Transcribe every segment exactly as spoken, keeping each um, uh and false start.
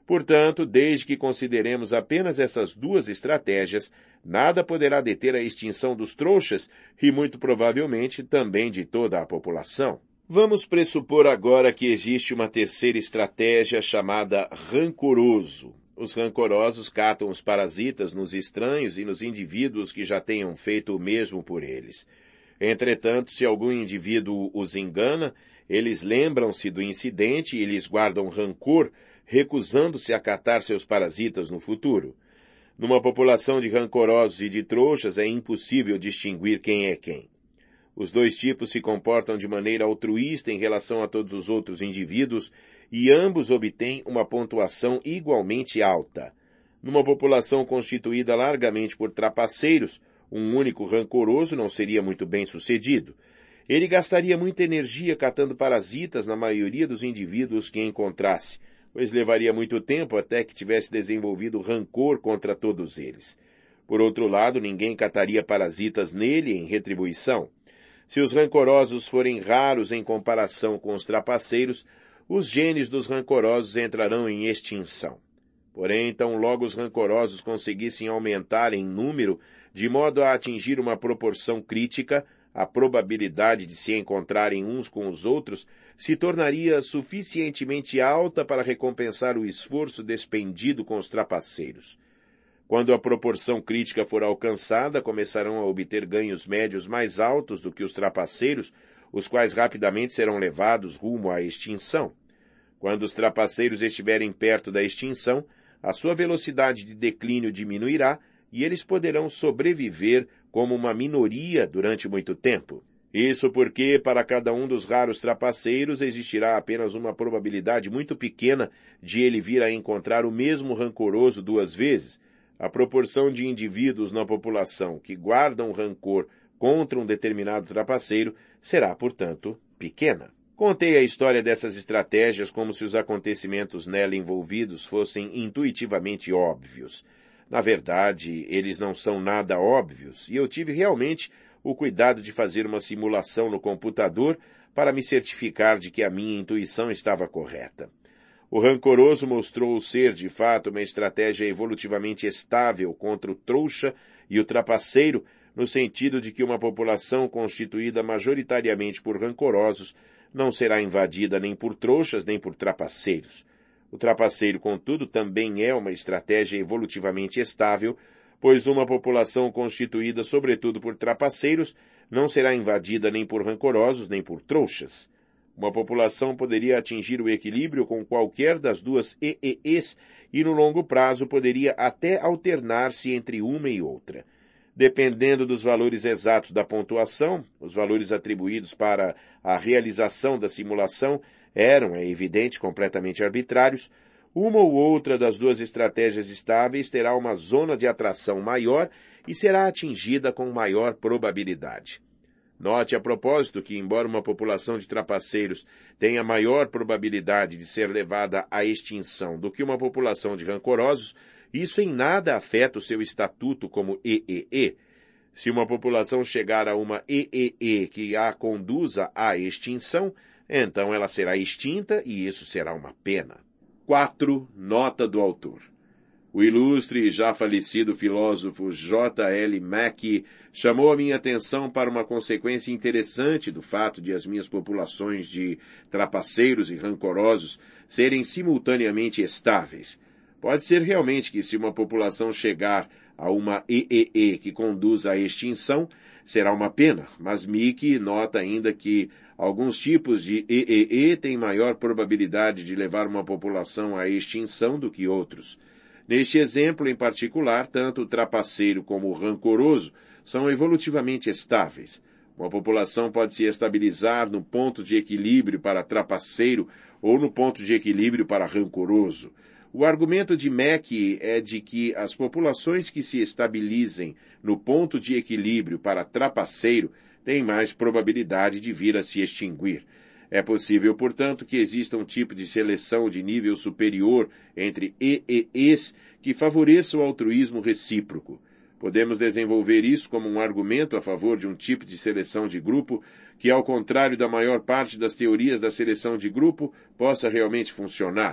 Portanto, desde que consideremos apenas essas duas estratégias, nada poderá deter a extinção dos trouxas e, muito provavelmente, também de toda a população. Vamos pressupor agora que existe uma terceira estratégia chamada rancoroso. Os rancorosos catam os parasitas nos estranhos e nos indivíduos que já tenham feito o mesmo por eles. Entretanto, se algum indivíduo os engana, eles lembram-se do incidente e lhes guardam rancor, recusando-se a catar seus parasitas no futuro. Numa população de rancorosos e de trouxas é impossível distinguir quem é quem. Os dois tipos se comportam de maneira altruísta em relação a todos os outros indivíduos e ambos obtêm uma pontuação igualmente alta. Numa população constituída largamente por trapaceiros, um único rancoroso não seria muito bem sucedido. Ele gastaria muita energia catando parasitas na maioria dos indivíduos que encontrasse, pois levaria muito tempo até que tivesse desenvolvido rancor contra todos eles. Por outro lado, ninguém cataria parasitas nele em retribuição. Se os rancorosos forem raros em comparação com os trapaceiros, os genes dos rancorosos entrarão em extinção. Porém, tão logo os rancorosos conseguissem aumentar em número, de modo a atingir uma proporção crítica, a probabilidade de se encontrarem uns com os outros se tornaria suficientemente alta para recompensar o esforço despendido com os trapaceiros. Quando a proporção crítica for alcançada, começarão a obter ganhos médios mais altos do que os trapaceiros, os quais rapidamente serão levados rumo à extinção. Quando os trapaceiros estiverem perto da extinção, a sua velocidade de declínio diminuirá e eles poderão sobreviver como uma minoria durante muito tempo. Isso porque, para cada um dos raros trapaceiros, existirá apenas uma probabilidade muito pequena de ele vir a encontrar o mesmo rancoroso duas vezes. A proporção de indivíduos na população que guardam rancor contra um determinado trapaceiro será, portanto, pequena. Contei a história dessas estratégias como se os acontecimentos nela envolvidos fossem intuitivamente óbvios. Na verdade, eles não são nada óbvios, e eu tive realmente o cuidado de fazer uma simulação no computador para me certificar de que a minha intuição estava correta. O rancoroso mostrou ser, de fato, uma estratégia evolutivamente estável contra o trouxa e o trapaceiro, no sentido de que uma população constituída majoritariamente por rancorosos não será invadida nem por trouxas nem por trapaceiros. O trapaceiro, contudo, também é uma estratégia evolutivamente estável, pois uma população constituída sobretudo por trapaceiros não será invadida nem por rancorosos nem por trouxas. Uma população poderia atingir o equilíbrio com qualquer das duas E E Es e no longo prazo poderia até alternar-se entre uma e outra. Dependendo dos valores exatos da pontuação, os valores atribuídos para a realização da simulação eram, é evidente, completamente arbitrários. Uma ou outra das duas estratégias estáveis terá uma zona de atração maior e será atingida com maior probabilidade. Note a propósito que, embora uma população de trapaceiros tenha maior probabilidade de ser levada à extinção do que uma população de rancorosos, isso em nada afeta o seu estatuto como E E E. Se uma população chegar a uma E E E que a conduza à extinção, então ela será extinta e isso será uma pena. quatro. Nota do autor. O ilustre e já falecido filósofo J L Mackie chamou a minha atenção para uma consequência interessante do fato de as minhas populações de trapaceiros e rancorosos serem simultaneamente estáveis. Pode ser realmente que se uma população chegar a uma E E E que conduz à extinção, será uma pena, mas Mackie nota ainda que alguns tipos de E E E têm maior probabilidade de levar uma população à extinção do que outros. Neste exemplo em particular, tanto o trapaceiro como o rancoroso são evolutivamente estáveis. Uma população pode se estabilizar no ponto de equilíbrio para trapaceiro ou no ponto de equilíbrio para rancoroso. O argumento de Mackie é de que as populações que se estabilizem no ponto de equilíbrio para trapaceiro têm mais probabilidade de vir a se extinguir. É possível, portanto, que exista um tipo de seleção de nível superior entre E E Es que favoreça o altruísmo recíproco. Podemos desenvolver isso como um argumento a favor de um tipo de seleção de grupo que, ao contrário da maior parte das teorias da seleção de grupo, possa realmente funcionar.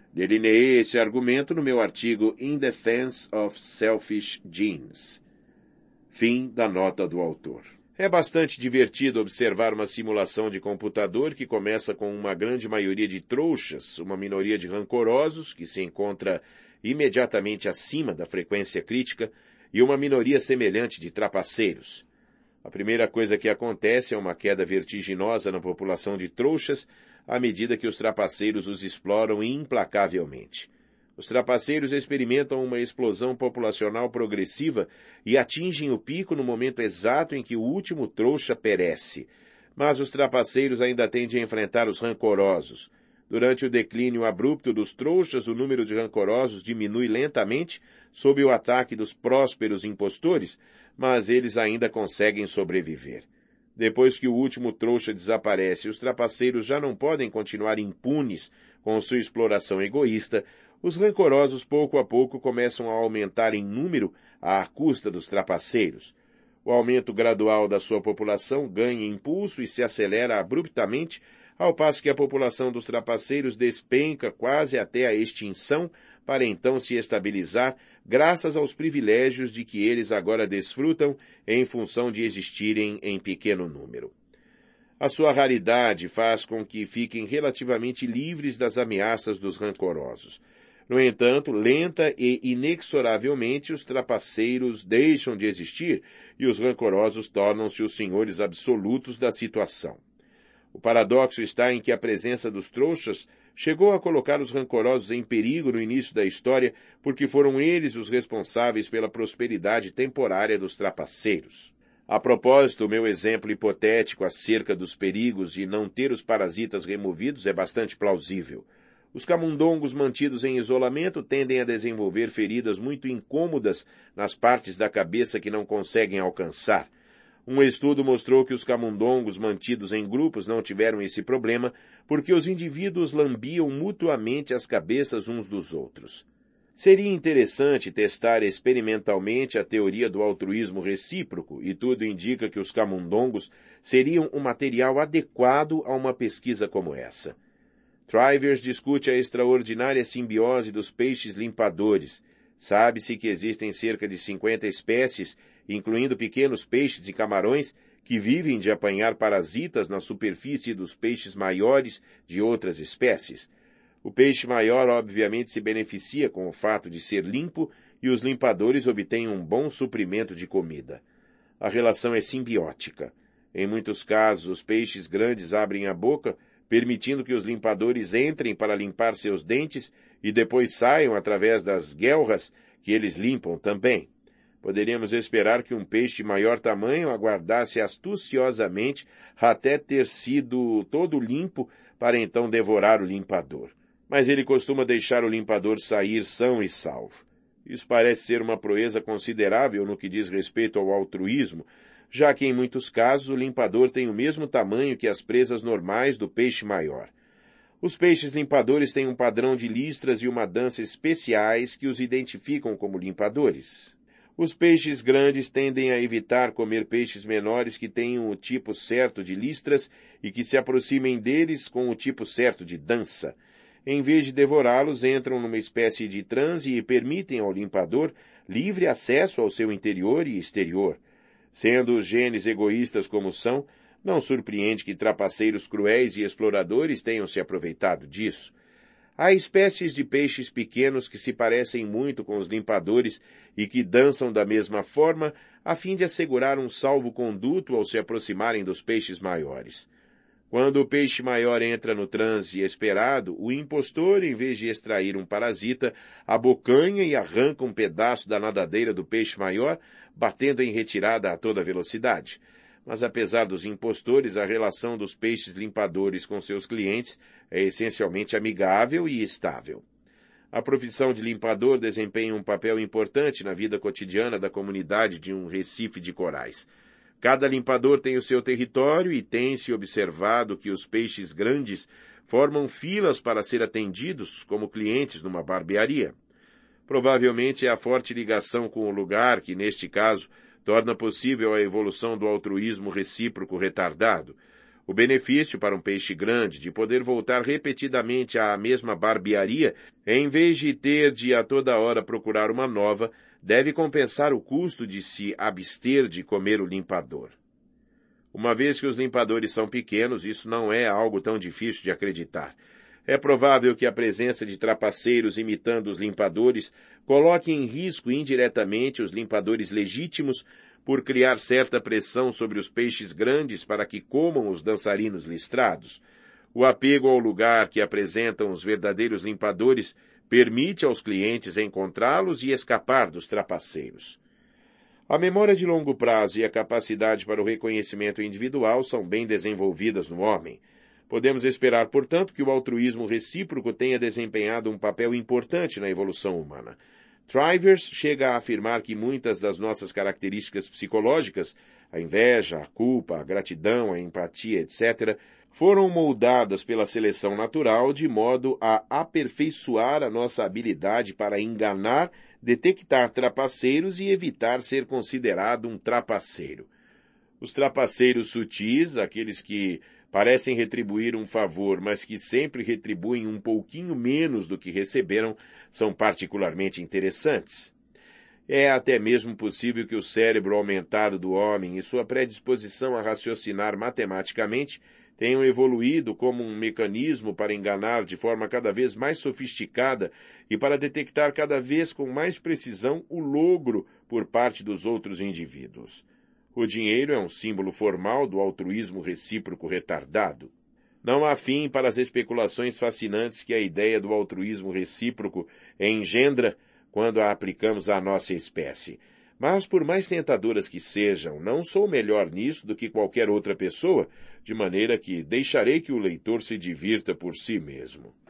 Delineei esse argumento no meu artigo In Defense of Selfish Genes. Fim da nota do autor. É bastante divertido observar uma simulação de computador que começa com uma grande maioria de trouxas, uma minoria de rancorosos, que se encontra imediatamente acima da frequência crítica, e uma minoria semelhante de trapaceiros. A primeira coisa que acontece é uma queda vertiginosa na população de trouxas, à medida que os trapaceiros os exploram implacavelmente. Os trapaceiros experimentam uma explosão populacional progressiva e atingem o pico no momento exato em que o último trouxa perece. Mas os trapaceiros ainda tendem a enfrentar os rancorosos. Durante o declínio abrupto dos trouxas, o número de rancorosos diminui lentamente sob o ataque dos prósperos impostores, mas eles ainda conseguem sobreviver. Depois que o último trouxa desaparece e os trapaceiros já não podem continuar impunes com sua exploração egoísta, os rancorosos pouco a pouco começam a aumentar em número à custa dos trapaceiros. O aumento gradual da sua população ganha impulso e se acelera abruptamente, ao passo que a população dos trapaceiros despenca quase até a extinção, para então se estabilizar graças aos privilégios de que eles agora desfrutam em função de existirem em pequeno número. A sua raridade faz com que fiquem relativamente livres das ameaças dos rancorosos. No entanto, lenta e inexoravelmente os trapaceiros deixam de existir e os rancorosos tornam-se os senhores absolutos da situação. O paradoxo está em que a presença dos trouxas chegou a colocar os rancorosos em perigo no início da história, porque foram eles os responsáveis pela prosperidade temporária dos trapaceiros. A propósito, o meu exemplo hipotético acerca dos perigos de não ter os parasitas removidos é bastante plausível. Os camundongos mantidos em isolamento tendem a desenvolver feridas muito incômodas nas partes da cabeça que não conseguem alcançar. Um estudo mostrou que os camundongos mantidos em grupos não tiveram esse problema porque os indivíduos lambiam mutuamente as cabeças uns dos outros. Seria interessante testar experimentalmente a teoria do altruísmo recíproco, e tudo indica que os camundongos seriam um material adequado a uma pesquisa como essa. Trivers discute a extraordinária simbiose dos peixes limpadores. Sabe-se que existem cerca de cinquenta espécies, incluindo pequenos peixes e camarões, que vivem de apanhar parasitas na superfície dos peixes maiores de outras espécies. O peixe maior obviamente se beneficia com o fato de ser limpo e os limpadores obtêm um bom suprimento de comida. A relação é simbiótica. Em muitos casos, os peixes grandes abrem a boca, permitindo que os limpadores entrem para limpar seus dentes e depois saiam através das guelras que eles limpam também. Poderíamos esperar que um peixe de maior tamanho aguardasse astuciosamente até ter sido todo limpo para então devorar o limpador. Mas ele costuma deixar o limpador sair são e salvo. Isso parece ser uma proeza considerável no que diz respeito ao altruísmo, já que em muitos casos o limpador tem o mesmo tamanho que as presas normais do peixe maior. Os peixes limpadores têm um padrão de listras e uma dança especiais que os identificam como limpadores. Os peixes grandes tendem a evitar comer peixes menores que tenham o tipo certo de listras e que se aproximem deles com o tipo certo de dança. Em vez de devorá-los, entram numa espécie de transe e permitem ao limpador livre acesso ao seu interior e exterior. Sendo os genes egoístas como são, não surpreende que trapaceiros cruéis e exploradores tenham se aproveitado disso. Há espécies de peixes pequenos que se parecem muito com os limpadores e que dançam da mesma forma a fim de assegurar um salvo-conduto ao se aproximarem dos peixes maiores. Quando o peixe maior entra no transe esperado, o impostor, em vez de extrair um parasita, abocanha e arranca um pedaço da nadadeira do peixe maior, batendo em retirada a toda velocidade. Mas apesar dos impostores, a relação dos peixes limpadores com seus clientes é essencialmente amigável e estável. A profissão de limpador desempenha um papel importante na vida cotidiana da comunidade de um recife de corais. Cada limpador tem o seu território e tem-se observado que os peixes grandes formam filas para ser atendidos como clientes numa barbearia. Provavelmente é a forte ligação com o lugar que, neste caso, torna possível a evolução do altruísmo recíproco retardado. O benefício para um peixe grande de poder voltar repetidamente à mesma barbearia, em vez de ter de a toda hora procurar uma nova, deve compensar o custo de se abster de comer o limpador. Uma vez que os limpadores são pequenos, isso não é algo tão difícil de acreditar. É provável que a presença de trapaceiros imitando os limpadores coloque em risco indiretamente os limpadores legítimos por criar certa pressão sobre os peixes grandes para que comam os dançarinos listrados. O apego ao lugar que apresentam os verdadeiros limpadores permite aos clientes encontrá-los e escapar dos trapaceiros. A memória de longo prazo e a capacidade para o reconhecimento individual são bem desenvolvidas no homem. Podemos esperar, portanto, que o altruísmo recíproco tenha desempenhado um papel importante na evolução humana. Trivers chega a afirmar que muitas das nossas características psicológicas, a inveja, a culpa, a gratidão, a empatia, etcétera, foram moldadas pela seleção natural de modo a aperfeiçoar a nossa habilidade para enganar, detectar trapaceiros e evitar ser considerado um trapaceiro. Os trapaceiros sutis, aqueles que parecem retribuir um favor, mas que sempre retribuem um pouquinho menos do que receberam, são particularmente interessantes. É até mesmo possível que o cérebro aumentado do homem e sua predisposição a raciocinar matematicamente tenham evoluído como um mecanismo para enganar de forma cada vez mais sofisticada e para detectar cada vez com mais precisão o logro por parte dos outros indivíduos. O dinheiro é um símbolo formal do altruísmo recíproco retardado. Não há fim para as especulações fascinantes que a ideia do altruísmo recíproco engendra quando a aplicamos à nossa espécie. Mas, por mais tentadoras que sejam, não sou melhor nisso do que qualquer outra pessoa, de maneira que deixarei que o leitor se divirta por si mesmo.